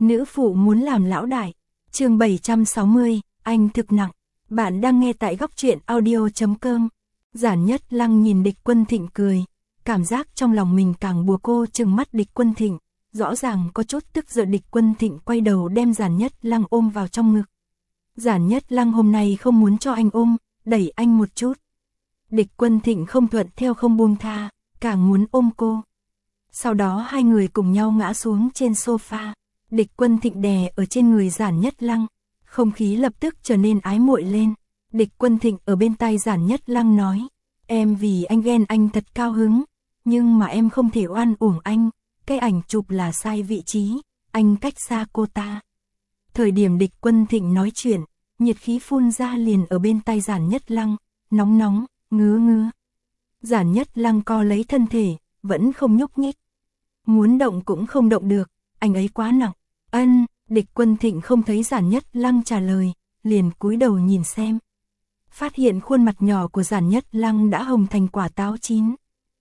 Nữ phụ muốn làm lão đại. Chương 760, anh thực nặng. Bạn đang nghe tại góc truyện audio.com. Giản Nhất Lăng nhìn Địch Quân Thịnh cười, cảm giác trong lòng mình càng bùa cô trừng mắt Địch Quân Thịnh, rõ ràng có chút tức giận. Địch Quân Thịnh quay đầu đem Giản Nhất Lăng ôm vào trong ngực. Giản Nhất Lăng hôm nay không muốn cho anh ôm, đẩy anh một chút. Địch Quân Thịnh không thuận theo không buông tha, càng muốn ôm cô. Sau đó hai người cùng nhau ngã xuống trên sofa. Địch Quân Thịnh đè ở trên người Giản Nhất Lăng, không khí lập tức trở nên ái muội lên. Địch Quân Thịnh ở bên tai Giản Nhất Lăng nói, em vì anh ghen anh thật cao hứng, nhưng mà em không thể oan uổng anh, cái ảnh chụp là sai vị trí, anh cách xa cô ta. Thời điểm Địch Quân Thịnh nói chuyện, nhiệt khí phun ra liền ở bên tai Giản Nhất Lăng, nóng nóng, ngứa ngứa. Giản Nhất Lăng co lấy thân thể, vẫn không nhúc nhích. Muốn động cũng không động được, anh ấy quá nặng. Ân, Địch Quân Thịnh không thấy Giản Nhất Lăng trả lời, liền cúi đầu nhìn xem. Phát hiện khuôn mặt nhỏ của Giản Nhất Lăng đã hồng thành quả táo chín.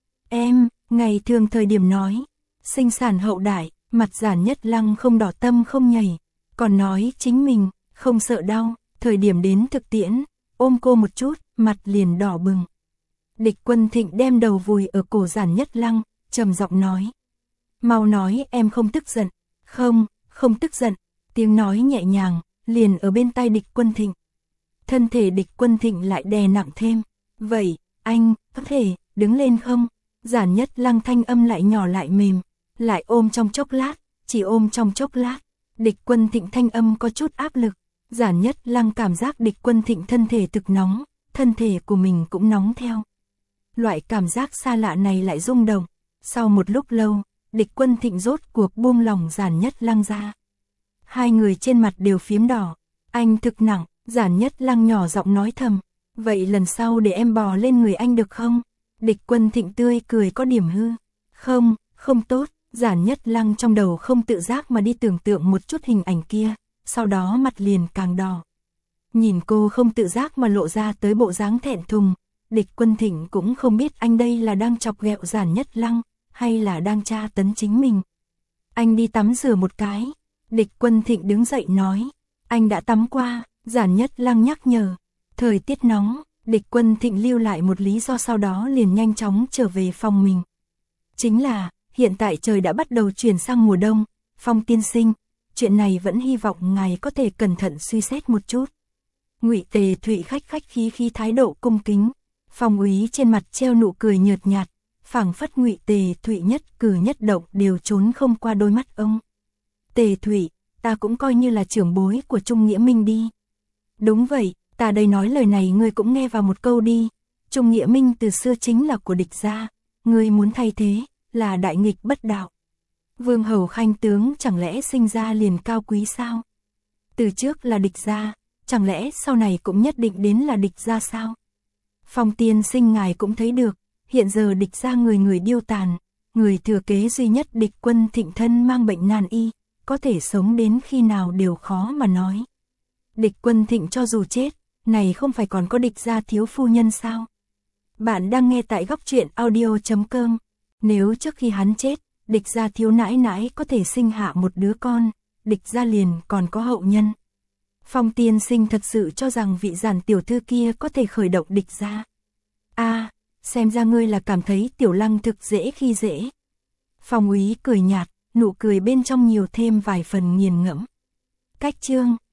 Em, ngày thường thời điểm nói, sinh sản hậu đại, mặt Giản Nhất Lăng không đỏ tâm không nhảy, còn nói chính mình, không sợ đau, thời điểm đến thực tiễn, ôm cô một chút, mặt liền đỏ bừng. Địch Quân Thịnh đem đầu vùi ở cổ Giản Nhất Lăng, trầm giọng nói. Mau nói em không tức giận. Không tức giận, tiếng nói nhẹ nhàng, liền ở bên tai Địch Quân Thịnh. Thân thể Địch Quân Thịnh lại đè nặng thêm. Vậy, anh, có thể, đứng lên không? Giản Nhất Lăng thanh âm lại nhỏ lại mềm, lại ôm trong chốc lát, chỉ ôm trong chốc lát. Địch Quân Thịnh thanh âm có chút áp lực. Giản Nhất Lăng cảm giác Địch Quân Thịnh thân thể thực nóng, thân thể của mình cũng nóng theo. Loại cảm giác xa lạ này lại rung động. Sau một lúc lâu, Địch Quân Thịnh rốt cuộc buông lòng Giản Nhất Lăng ra. Hai người trên mặt đều phiếm đỏ. Anh thực nặng, Giản Nhất Lăng nhỏ giọng nói thầm. Vậy lần sau để em bò lên người anh được không? Địch Quân Thịnh tươi cười có điểm hư. Không tốt. Giản Nhất Lăng trong đầu không tự giác mà đi tưởng tượng một chút hình ảnh kia, sau đó mặt liền càng đỏ. Nhìn cô không tự giác mà lộ ra tới bộ dáng thẹn thùng, Địch Quân Thịnh cũng không biết anh đây là đang chọc ghẹo Giản Nhất Lăng, hay là đang tra tấn chính mình. Anh đi tắm rửa một cái. Địch Quân Thịnh đứng dậy nói. Anh đã tắm qua, Giản Nhất Lăng nhắc nhở. Thời tiết nóng, Địch Quân Thịnh lưu lại một lý do sau đó liền nhanh chóng trở về phòng mình. Chính là, hiện tại trời đã bắt đầu chuyển sang mùa đông. Phong tiên sinh, chuyện này vẫn hy vọng ngài có thể cẩn thận suy xét một chút. Ngụy Tề Thụy khách khí thái độ cung kính. Phong úy trên mặt treo nụ cười nhợt nhạt, phảng phất Ngụy Tề Thụy nhất cử nhất động đều trốn không qua đôi mắt ông. Tề Thụy, ta cũng coi như là trưởng bối của Trung Nghĩa Minh đi. Đúng vậy, ta đây nói lời này ngươi cũng nghe vào một câu đi. Trung Nghĩa Minh từ xưa chính là của địch gia, ngươi muốn thay thế, là đại nghịch bất đạo. Vương hầu khanh tướng chẳng lẽ sinh ra liền cao quý sao? Từ trước là địch gia, chẳng lẽ sau này cũng nhất định đến là địch gia sao? Phong tiên sinh ngài cũng thấy được, hiện giờ địch gia người người điêu tàn, người thừa kế duy nhất Địch Quân Thịnh thân mang bệnh nan y, có thể sống đến khi nào đều khó mà nói. Địch Quân Thịnh cho dù chết, này không phải còn có địch gia thiếu phu nhân sao? Bạn đang nghe tại góc truyện audio.com. Nếu trước khi hắn chết, địch gia thiếu nãi nãi có thể sinh hạ một đứa con, địch gia liền còn có hậu nhân. Phong tiên sinh thật sự cho rằng vị Giản tiểu thư kia có thể khởi động địch gia. Xem ra ngươi là cảm thấy Tiểu Lăng thực dễ khi dễ. Phong úy cười nhạt, nụ cười bên trong nhiều thêm vài phần nghiền ngẫm. Cách chương